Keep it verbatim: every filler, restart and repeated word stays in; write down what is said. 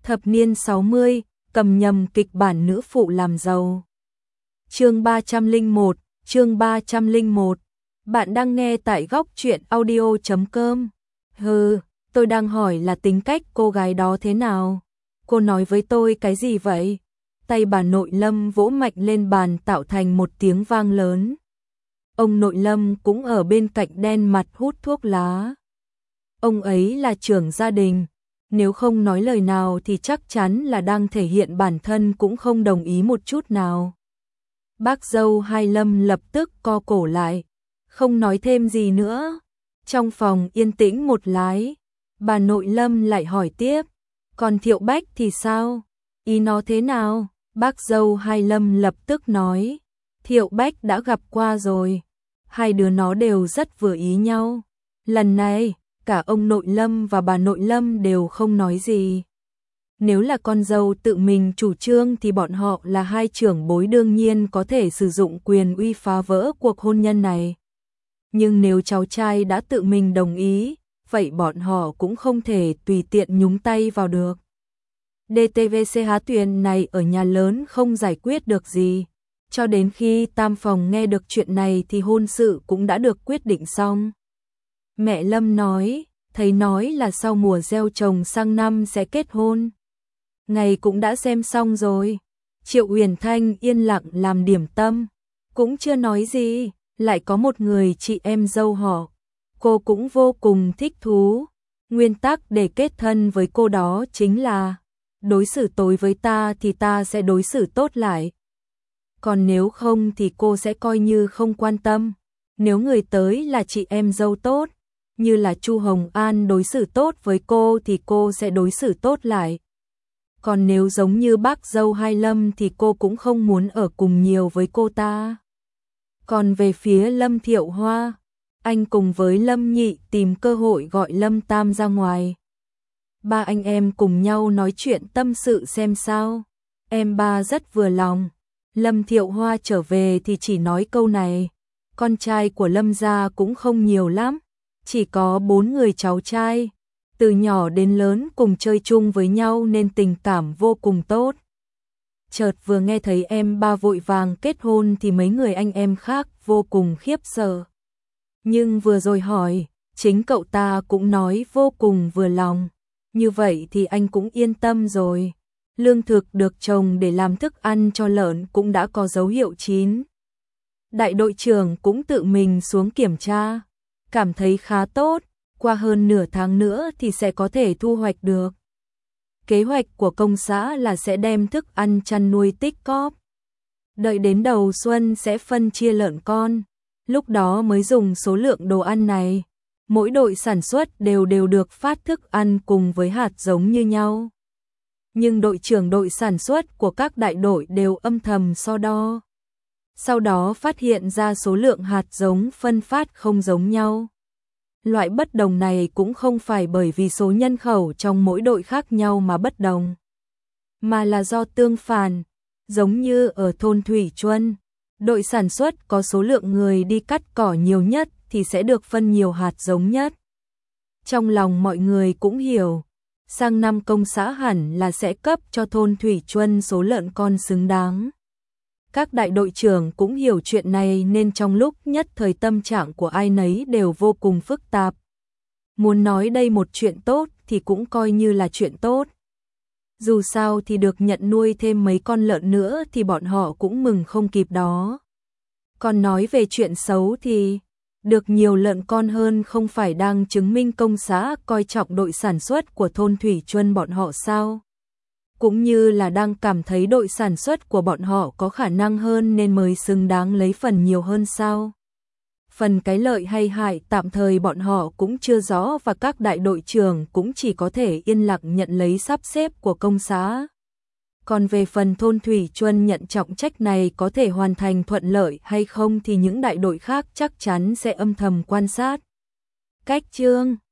Thập niên sáu mươi, cầm nhầm kịch bản nữ phụ làm giàu. Chương ba trăm lẻ một, chương ba trăm lẻ một. Bạn đang nghe tại góc truyện audio chấm com. Hừ, tôi đang hỏi là tính cách cô gái đó thế nào? Cô nói với tôi cái gì vậy? Tay bà nội Lâm vỗ mạnh lên bàn tạo thành một tiếng vang lớn. Ông nội Lâm cũng ở bên cạnh đen mặt hút thuốc lá. Ông ấy là trưởng gia đình, nếu không nói lời nào thì chắc chắn là đang thể hiện bản thân cũng không đồng ý một chút nào. Bác dâu hai Lâm lập tức co cổ lại, không nói thêm gì nữa. Trong phòng yên tĩnh một lái, bà nội Lâm lại hỏi tiếp, còn Thiệu Bách thì sao? Ý nó thế nào? Bác dâu hai Lâm lập tức nói, Thiệu Bách đã gặp qua rồi, hai đứa nó đều rất vừa ý nhau. Lần này, cả ông nội Lâm và bà nội Lâm đều không nói gì. Nếu là con dâu tự mình chủ trương thì bọn họ là hai trưởng bối đương nhiên có thể sử dụng quyền uy phá vỡ cuộc hôn nhân này. Nhưng nếu cháu trai đã tự mình đồng ý, vậy bọn họ cũng không thể tùy tiện nhúng tay vào được. đê tê vê xê há tuyền này ở nhà lớn không giải quyết được gì. Cho đến khi tam phòng nghe được chuyện này thì hôn sự cũng đã được quyết định xong. Mẹ Lâm nói, thầy nói là sau mùa gieo trồng sang năm sẽ kết hôn. Ngày cũng đã xem xong rồi. Triệu Uyển Thanh yên lặng làm điểm tâm, cũng chưa nói gì, lại có một người chị em dâu họ. Cô cũng vô cùng thích thú. Nguyên tắc để kết thân với cô đó chính là đối xử tối với ta thì ta sẽ đối xử tốt lại. Còn nếu không thì cô sẽ coi như không quan tâm. Nếu người tới là chị em dâu tốt, như là Chu Hồng An đối xử tốt với cô thì cô sẽ đối xử tốt lại. Còn nếu giống như bác dâu hai Lâm thì cô cũng không muốn ở cùng nhiều với cô ta. Còn về phía Lâm Thiệu Hoa, anh cùng với Lâm Nhị tìm cơ hội gọi Lâm Tam ra ngoài. Ba anh em cùng nhau nói chuyện tâm sự xem sao. Em ba rất vừa lòng. Lâm Thiệu Hoa trở về thì chỉ nói câu này. Con trai của Lâm gia cũng không nhiều lắm, chỉ có bốn người cháu trai. Từ nhỏ đến lớn cùng chơi chung với nhau nên tình cảm vô cùng tốt. Chợt vừa nghe thấy em ba vội vàng kết hôn thì mấy người anh em khác vô cùng khiếp sợ. Nhưng vừa rồi hỏi, chính cậu ta cũng nói vô cùng vừa lòng. Như vậy thì anh cũng yên tâm rồi. Lương thực được trồng để làm thức ăn cho lợn cũng đã có dấu hiệu chín. Đại đội trưởng cũng tự mình xuống kiểm tra, cảm thấy khá tốt, qua hơn nửa tháng nữa thì sẽ có thể thu hoạch được. Kế hoạch của công xã là sẽ đem thức ăn chăn nuôi tích cóp. Đợi đến đầu xuân sẽ phân chia lợn con, lúc đó mới dùng số lượng đồ ăn này. Mỗi đội sản xuất đều đều được phát thức ăn cùng với hạt giống như nhau. Nhưng đội trưởng đội sản xuất của các đại đội đều âm thầm so đo. Sau đó phát hiện ra số lượng hạt giống phân phát không giống nhau. Loại bất đồng này cũng không phải bởi vì số nhân khẩu trong mỗi đội khác nhau mà bất đồng, mà là do tương phản. Giống như ở thôn Thủy Chuân, đội sản xuất có số lượng người đi cắt cỏ nhiều nhất thì sẽ được phân nhiều hạt giống nhất. Trong lòng mọi người cũng hiểu, sang năm công xã hẳn là sẽ cấp cho thôn Thủy Chuân số lợn con xứng đáng. Các đại đội trưởng cũng hiểu chuyện này nên trong lúc nhất thời tâm trạng của ai nấy đều vô cùng phức tạp. Muốn nói đây một chuyện tốt thì cũng coi như là chuyện tốt. Dù sao thì được nhận nuôi thêm mấy con lợn nữa thì bọn họ cũng mừng không kịp đó. Còn nói về chuyện xấu thì được nhiều lợn con hơn không phải đang chứng minh công xã coi trọng đội sản xuất của thôn Thủy Chuân bọn họ sao? Cũng như là đang cảm thấy đội sản xuất của bọn họ có khả năng hơn nên mới xứng đáng lấy phần nhiều hơn sao? Phần cái lợi hay hại tạm thời bọn họ cũng chưa rõ và các đại đội trưởng cũng chỉ có thể yên lặng nhận lấy sắp xếp của công xã. Còn về phần thôn Thủy Chuân nhận trọng trách này có thể hoàn thành thuận lợi hay không thì những đại đội khác chắc chắn sẽ âm thầm quan sát. Cách chương